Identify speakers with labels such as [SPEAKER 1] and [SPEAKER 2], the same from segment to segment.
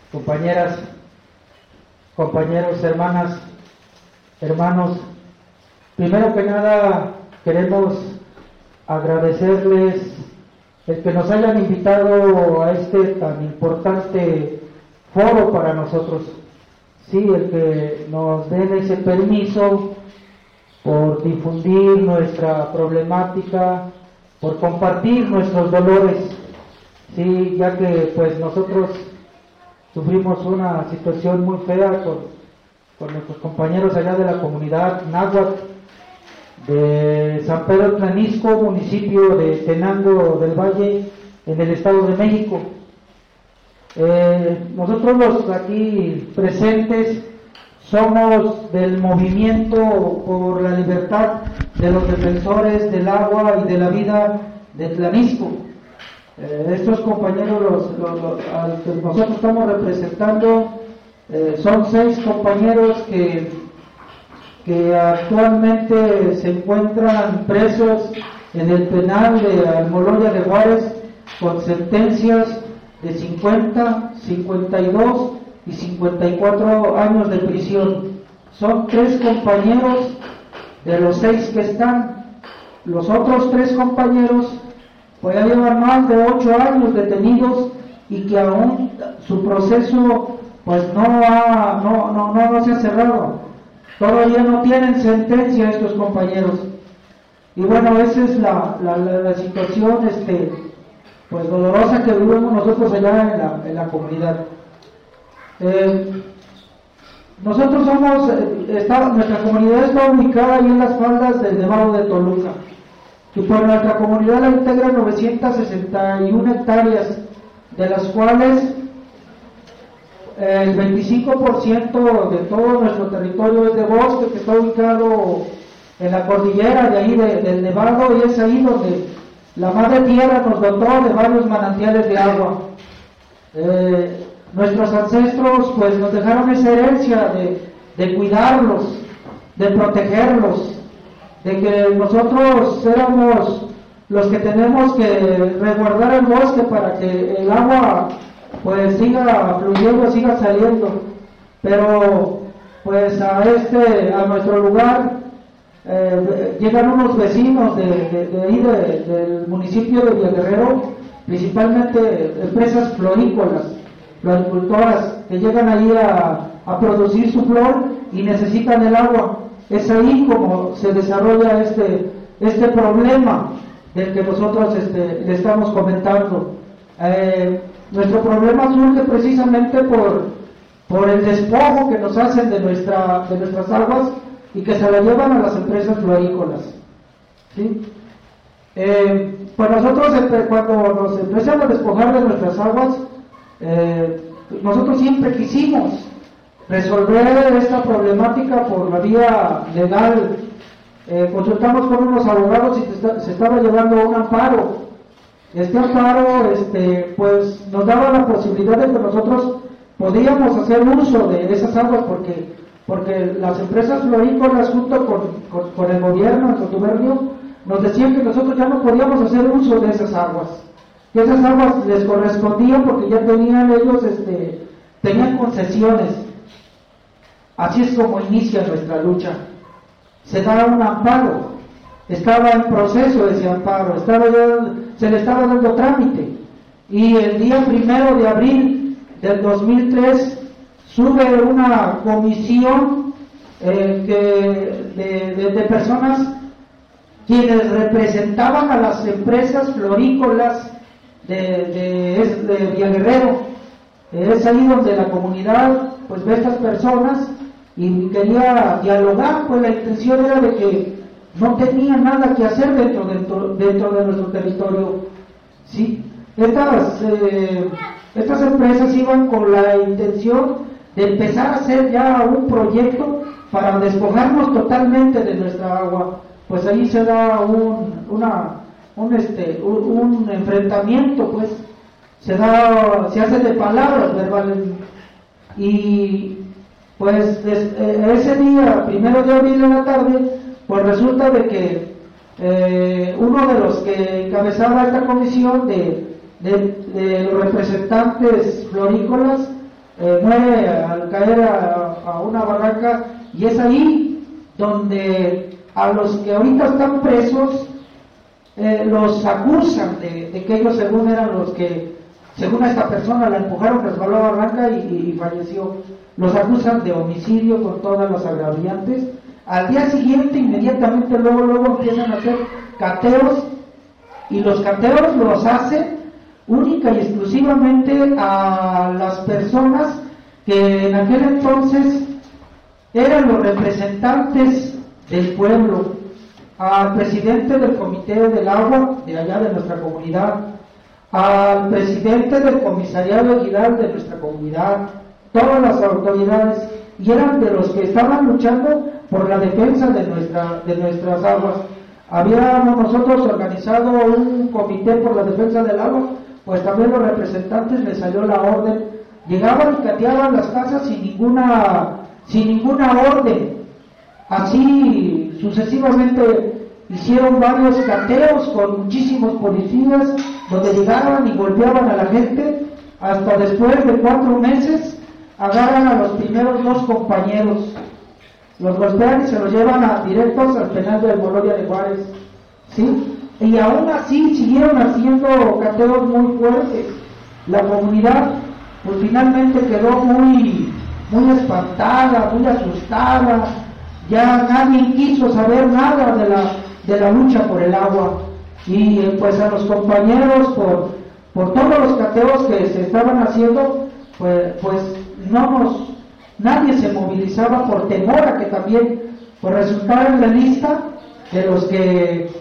[SPEAKER 1] compañeras, compañeros, hermanas, hermanos, primero que nada queremos agradecerles el que nos hayan invitado a este tan importante foro para nosotros. Sí, el que nos den ese permiso por difundir nuestra problemática, por compartir nuestros dolores, sí, ya que pues nosotros sufrimos una situación muy fea con nuestros compañeros allá de la comunidad náhuatl de San Pedro Tlanisco, municipio de Tenango del Valle, en el Estado de México. Nosotros los aquí presentes somos del movimiento por la libertad de los defensores del agua y de la vida de Tlanisco. Estos compañeros a los que nosotros estamos representando son 6 compañeros que actualmente se encuentran presos en el penal de Almoloya de Juárez con sentencias de 50, 52 y 54 años de prisión. Son 3 compañeros de los 6 que están. Los otros 3 compañeros pues ya llevan más de 8 años detenidos y que aún su proceso pues no se ha cerrado. Todavía no tienen sentencia estos compañeros. Y bueno, esa es la situación pues dolorosa que vivimos nosotros allá en la comunidad. Nosotros nuestra comunidad está ubicada ahí en las faldas del Nevado de Toluca, y por nuestra comunidad la integran 961 hectáreas, de las cuales el 25% de todo nuestro territorio es de bosque, que está ubicado en la cordillera de ahí del Nevado, y es ahí donde la madre tierra nos dotó de varios manantiales de agua. Nuestros ancestros pues nos dejaron esa herencia de cuidarlos, de protegerlos, de que nosotros éramos los que tenemos que resguardar el bosque para que el agua pues siga fluyendo, siga saliendo. Pero pues a nuestro lugar llegan unos vecinos de ahí del municipio de Villaguerrero, principalmente empresas florícolas, floricultoras, que llegan ahí a producir su flor y necesitan el agua. Es ahí como se desarrolla este problema del que nosotros le estamos comentando. Nuestro problema surge precisamente por el despojo que nos hacen de nuestras aguas y que se la llevan a las empresas florícolas, ¿sí? Pues nosotros cuando nos empiezan a despojar de nuestras aguas, nosotros siempre quisimos resolver esta problemática por la vía legal. Consultamos con unos abogados y se estaba llevando un amparo. Este amparo pues nos daba la posibilidad de que nosotros podíamos hacer uso de esas aguas porque las empresas florícolas junto con el gobierno en contubernio nos decían que nosotros ya no podíamos hacer uso de esas aguas, que esas aguas les correspondían porque ya tenían ellos tenían concesiones. Así es como inicia nuestra lucha. Se da un amparo, estaba en proceso ese amparo, se le estaba dando trámite, y el día 1 de abril del 2003 sube una comisión de personas quienes representaban a las empresas florícolas de Villaguerrero. Es ahí donde la comunidad pues ve a estas personas y quería dialogar, pues la intención era de que no tenía nada que hacer dentro de nuestro territorio, ¿sí? Estas empresas iban con la intención de empezar a hacer ya un proyecto para despojarnos totalmente de nuestra agua. Pues ahí se da un enfrentamiento, pues se hace de palabras verbales, y pues ese día 1 de abril en la tarde pues resulta de que uno de los que encabezaba esta comisión de los representantes florícolas muere al caer a una barranca, y es ahí donde a los que ahorita están presos los acusan de que ellos según eran los que, según a esta persona la empujaron, resbaló a la barranca y falleció. Los acusan de homicidio con todas las agraviantes. Al día siguiente, inmediatamente, luego empiezan a hacer cateos, y los cateos los hacen única y exclusivamente a las personas que en aquel entonces eran los representantes del pueblo, al presidente del Comité del Agua de allá de nuestra comunidad, al presidente del Comisariado Equidad de nuestra comunidad, todas las autoridades, y eran de los que estaban luchando por la defensa de nuestras aguas. Habíamos nosotros organizado un comité por la defensa del agua, pues también los representantes les salió la orden, llegaban y cateaban las casas sin ninguna orden. Así sucesivamente hicieron varios cateos con muchísimos policías, donde llegaban y golpeaban a la gente, hasta después de 4 meses agarran a los primeros 2 compañeros, los golpean y se los llevan directos al penal de Almoloya de Juárez, ¿sí? Y aún así siguieron haciendo cateos muy fuertes. La comunidad pues finalmente quedó muy espantada, muy asustada, ya nadie quiso saber nada de la lucha por el agua, y pues a los compañeros por todos los cateos que se estaban haciendo, pues nadie se movilizaba por temor a que también pues resultara en la lista de los que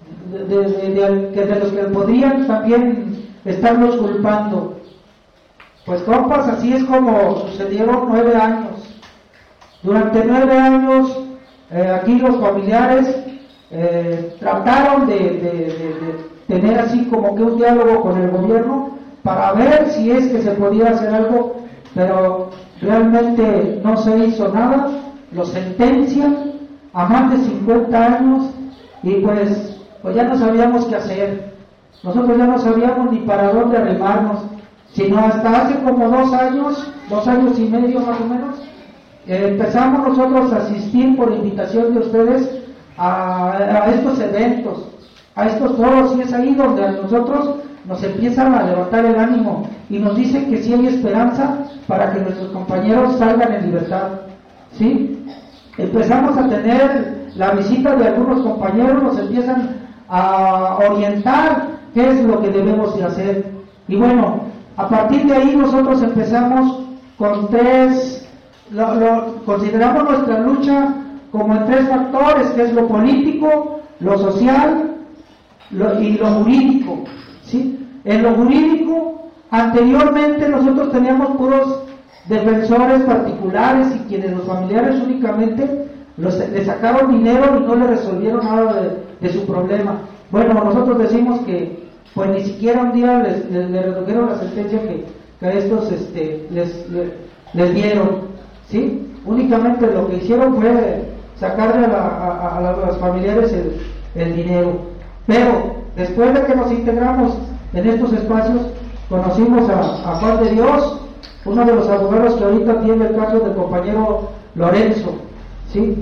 [SPEAKER 1] de los que podrían también estarlos culpando. Pues compas, así es como sucedieron 9 años. Durante 9 años aquí los familiares trataron de tener así como que un diálogo con el gobierno para ver si es que se podía hacer algo, pero realmente no se hizo nada. Los sentencian a más de 50 años y pues ya no sabíamos qué hacer. Nosotros ya no sabíamos ni para dónde arrimarnos, sino hasta hace como 2 años y medio más o menos, empezamos nosotros a asistir por invitación de ustedes a estos eventos, a estos foros, y es ahí donde a nosotros nos empiezan a levantar el ánimo y nos dicen que sí hay esperanza para que nuestros compañeros salgan en libertad, ¿sí? Empezamos a tener la visita de algunos compañeros, nos empiezan a orientar qué es lo que debemos de hacer, y bueno, a partir de ahí nosotros empezamos con 3, consideramos nuestra lucha como en 3 factores, que es lo político, lo social y lo jurídico, ¿sí? En lo jurídico, anteriormente nosotros teníamos puros defensores particulares y quienes los familiares únicamente le sacaron dinero y no le resolvieron nada de su problema. Bueno, nosotros decimos que pues ni siquiera un día le redujeron la sentencia que a estos les dieron, ¿sí? Únicamente lo que hicieron fue sacarle a los familiares el dinero. Pero después de que nos integramos en estos espacios, conocimos a Juan de Dios, uno de los abogados que ahorita tiene el caso del compañero Lorenzo, ¿sí?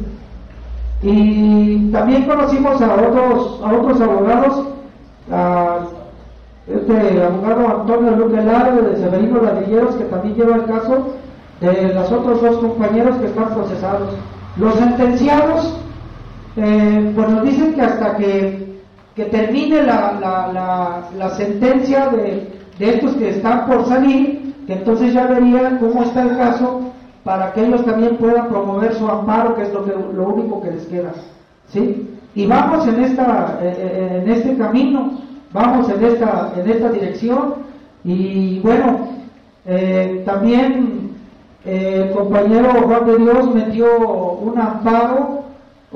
[SPEAKER 1] Y también conocimos a otros abogados, este abogado Antonio Luque Lara de Severino Ladrilleros, que también lleva el caso de los otros 2 compañeros que están procesados. Los sentenciados pues nos dicen que hasta que termine la sentencia de estos que están por salir, que entonces ya verían cómo está el caso para que ellos también puedan promover su amparo, que es lo único que les queda, ¿sí? Y vamos en este camino, vamos en esta dirección, y bueno, también el compañero Juan de Dios metió un amparo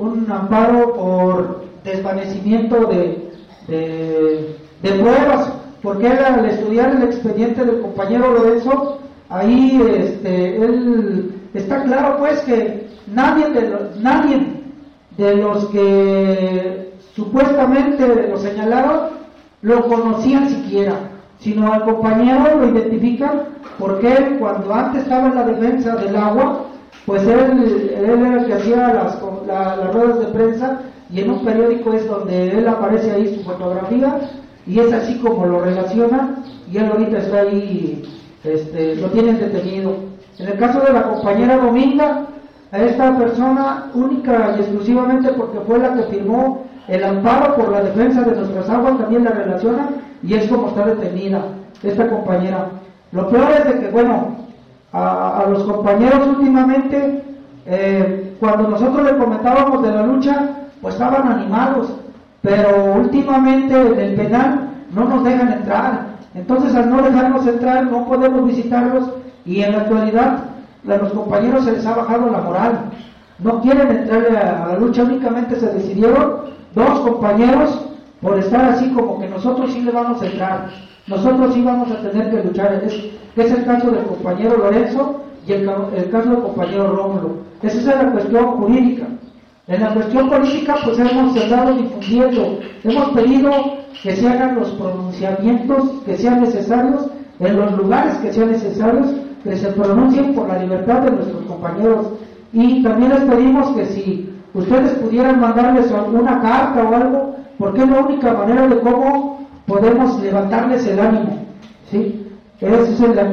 [SPEAKER 1] por desvanecimiento de pruebas, porque él, al estudiar el expediente del compañero Lorenzo, ahí él está claro pues que nadie de los que supuestamente lo señalaron lo conocían siquiera. sino al compañero lo identifican porque él, cuando antes estaba en la defensa del agua, pues él era el que hacía las ruedas de prensa, y en un periódico es donde él aparece ahí su fotografía, y es así como lo relaciona, y él ahorita está ahí, lo tienen detenido. En el caso de la compañera Dominga, a esta persona única y exclusivamente porque fue la que firmó el amparo por la defensa de nuestras aguas, también la relaciona, y es como está detenida esta compañera. Lo peor es de que, bueno, a los compañeros últimamente, cuando nosotros le comentábamos de la lucha, pues estaban animados, pero últimamente en el penal no nos dejan entrar. Entonces, al no dejarnos entrar, no podemos visitarlos, y en la actualidad a los compañeros se les ha bajado la moral. No quieren entrarle a la lucha, únicamente se decidieron 2 compañeros por estar así como que nosotros sí le vamos a entrar, nosotros sí vamos a tener que luchar. Es el caso del compañero Lorenzo y el caso del compañero Rómulo. Esa es la cuestión jurídica. En la cuestión política, pues hemos estado difundiendo, hemos pedido que se hagan los pronunciamientos que sean necesarios, en los lugares que sean necesarios, que se pronuncien por la libertad de nuestros compañeros. Y también les pedimos que si ustedes pudieran mandarles alguna carta o algo, porque es la única manera de cómo podemos levantarles el ánimo, ¿sí? Esa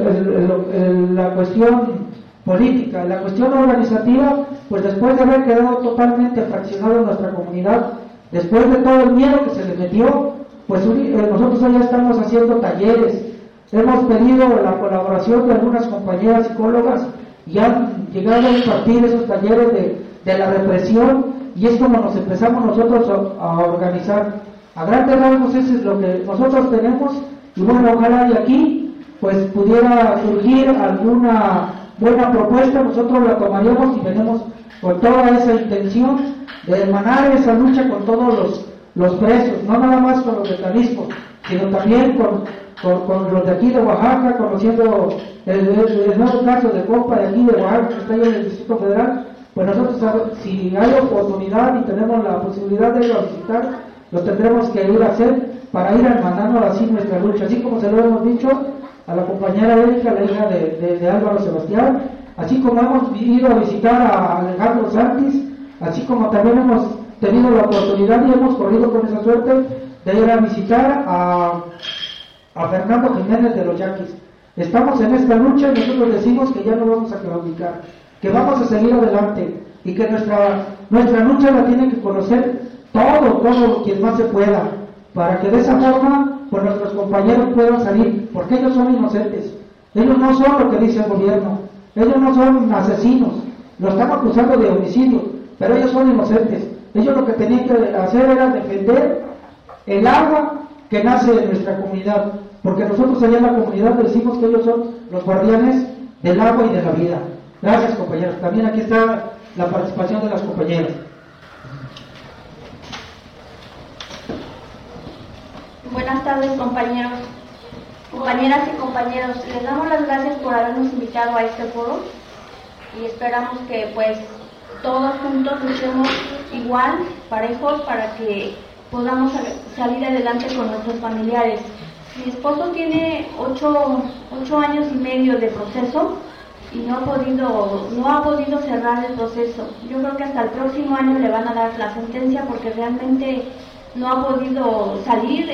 [SPEAKER 1] es la cuestión política. La cuestión organizativa, pues después de haber quedado totalmente fraccionado en nuestra comunidad, después de todo el miedo que se le metió, pues nosotros ya estamos haciendo talleres. Hemos pedido la colaboración de algunas compañeras psicólogas y han llegado a impartir esos talleres de la represión, y es como nos empezamos nosotros a organizar. A grandes rasgos eso es lo que nosotros tenemos, y bueno, ojalá de aquí pues pudiera surgir alguna buena propuesta. Nosotros la tomaríamos y venimos con toda esa intención de emanar esa lucha con todos los presos, no nada más con los de Jalisco, sino también con los de aquí de Oaxaca, conociendo el nuevo caso de compa de aquí de Oaxaca, que está ahí en el Distrito Federal. Pues nosotros, si hay oportunidad y tenemos la posibilidad de ir a visitar, lo tendremos que ir a hacer para ir hermanando así nuestra lucha, así como se lo hemos dicho a la compañera Erika, la hija de Álvaro Sebastián, así como hemos ido a visitar a Alejandro Santis, así como también hemos tenido la oportunidad y hemos corrido con esa suerte de ir a visitar a Fernando Jiménez de los Yaquis. Estamos en esta lucha y nosotros decimos que ya no vamos a claudicar, que vamos a seguir adelante, y que nuestra lucha la tiene que conocer todo quien más se pueda, para que de esa forma pues nuestros compañeros puedan salir, porque ellos son inocentes, ellos no son lo que dice el gobierno, ellos no son asesinos, lo están acusando de homicidio, pero ellos son inocentes. Ellos lo que tenían que hacer era defender el agua que nace en nuestra comunidad, porque nosotros allá en la comunidad decimos que ellos son los guardianes del agua y de la vida. Gracias, compañeros. También aquí está la participación de las compañeras.
[SPEAKER 2] Buenas tardes, compañeros, compañeras y compañeros. Les damos las gracias por habernos invitado a este foro y esperamos que pues todos juntos luchemos igual, parejos, para que podamos salir adelante con nuestros familiares. Mi esposo tiene 8 años y medio de proceso y no ha podido cerrar el proceso. Yo creo que hasta el próximo año le van a dar la sentencia, porque realmente no ha podido salir.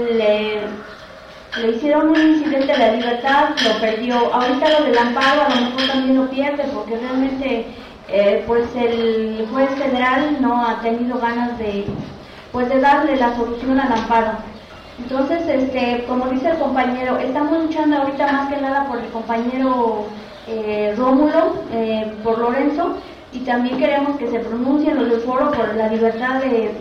[SPEAKER 2] Le hicieron un incidente de libertad, lo perdió. Ahorita lo del amparo a lo mejor también lo pierde, porque realmente pues el juez federal no ha tenido ganas de darle la solución al amparo. Entonces, como dice el compañero, estamos luchando ahorita más que nada por el compañero Rómulo, por Lorenzo, y también queremos que se pronuncien los del foro por la libertad de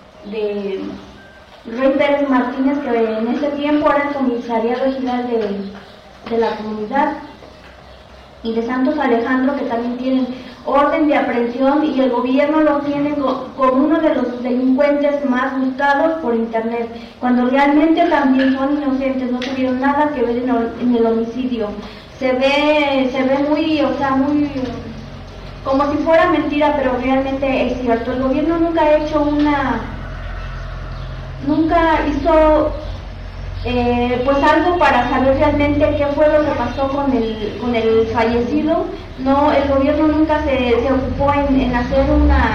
[SPEAKER 2] Rey Pérez Martínez, que en ese tiempo era el comisariado regional de la comunidad, y de Santos Alejandro, que también tienen orden de aprehensión y el gobierno lo tiene como uno de los delincuentes más buscados por internet, cuando realmente también son inocentes, no tuvieron nada que ver en el homicidio. Se ve muy como si fuera mentira, pero realmente es cierto. El gobierno nunca hizo pues algo para saber realmente qué fue lo que pasó con el fallecido. No, el gobierno nunca se ocupó en hacer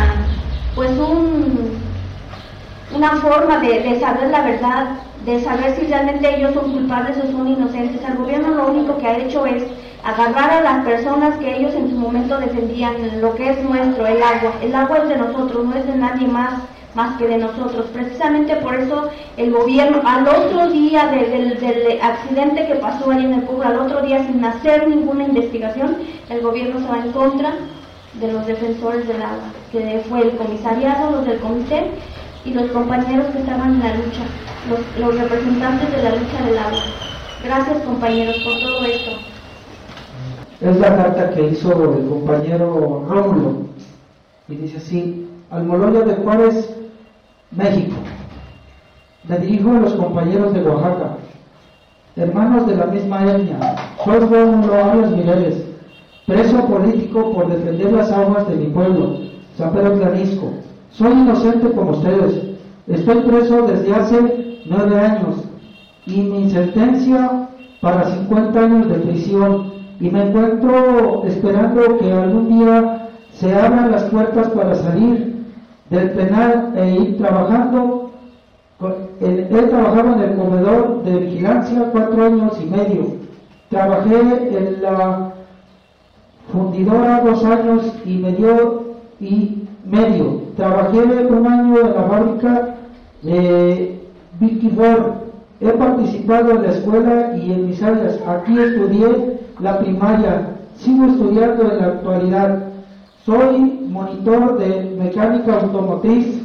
[SPEAKER 2] una forma de saber la verdad, de saber si realmente ellos son culpables o son inocentes. El gobierno lo único que ha hecho es agarrar a las personas que ellos en su momento defendían, lo que es nuestro, el agua. El agua es de nosotros, no es de nadie más que de nosotros. Precisamente por eso el gobierno, al otro día del accidente que pasó ahí en el pueblo, al otro día sin hacer ninguna investigación, el gobierno se va en contra de los defensores del agua, que fue el comisariado, los del comité y los compañeros que estaban en la lucha, los representantes de la lucha del agua. Gracias, compañeros, por todo esto.
[SPEAKER 1] Es la carta que hizo el compañero Rómulo, y dice así: Almoloya de Juárez, México. Le dirijo a los compañeros de Oaxaca, hermanos de la misma etnia. Soy Rómulo Arias Mireles, preso político por defender las aguas de mi pueblo, San Pedro Tlanisco. Soy inocente como ustedes. Estoy preso desde hace 9 años y mi sentencia para 50 años de prisión, y me encuentro esperando que algún día se abran las puertas para salir del penal e ir trabajando. He trabajado en el comedor de vigilancia 4 años y medio. Trabajé en la fundidora 2 años y medio. Trabajé 1 año en la fábrica de Vicky Ford. He participado en la escuela y en mis áreas. Aquí estudié la primaria. Sigo estudiando en la actualidad. Soy monitor de mecánica automotriz.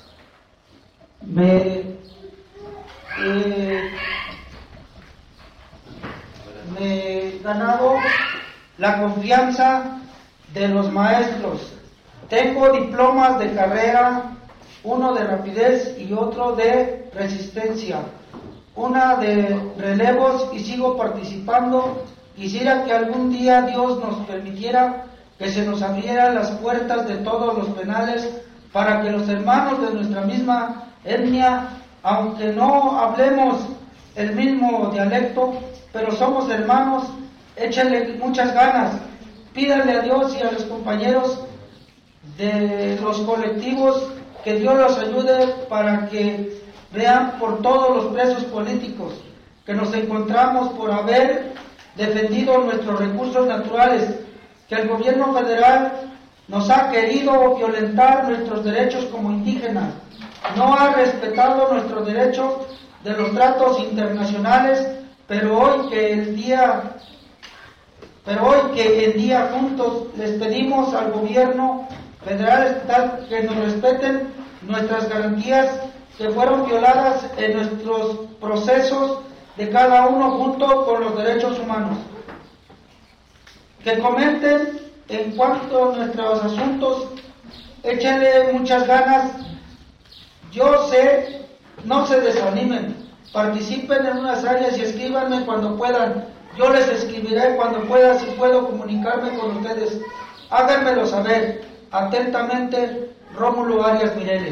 [SPEAKER 1] Me he ganado la confianza de los maestros. Tengo diplomas de carrera, uno de rapidez y otro de resistencia, una de relevos, y sigo participando. Quisiera que algún día Dios nos permitiera que se nos abrieran las puertas de todos los penales para que los hermanos de nuestra misma etnia, aunque no hablemos el mismo dialecto, pero somos hermanos, échenle muchas ganas, pídanle a Dios y a los compañeros de los colectivos que Dios los ayude para que vean por todos los presos políticos que nos encontramos por haber defendido nuestros recursos naturales, que el gobierno federal nos ha querido violentar nuestros derechos como indígenas, no ha respetado nuestros derechos de los tratos internacionales, pero hoy que en día juntos les pedimos al gobierno federal estatal que nos respeten nuestras garantías que fueron violadas en nuestros procesos de cada uno junto con los derechos humanos. Que comenten en cuanto a nuestros asuntos, échenle muchas ganas. Yo sé, no se desanimen, participen en unas áreas y escríbanme cuando puedan. Yo les escribiré cuando pueda, si puedo comunicarme con ustedes. Háganmelo saber. Atentamente, Rómulo Arias Mireles.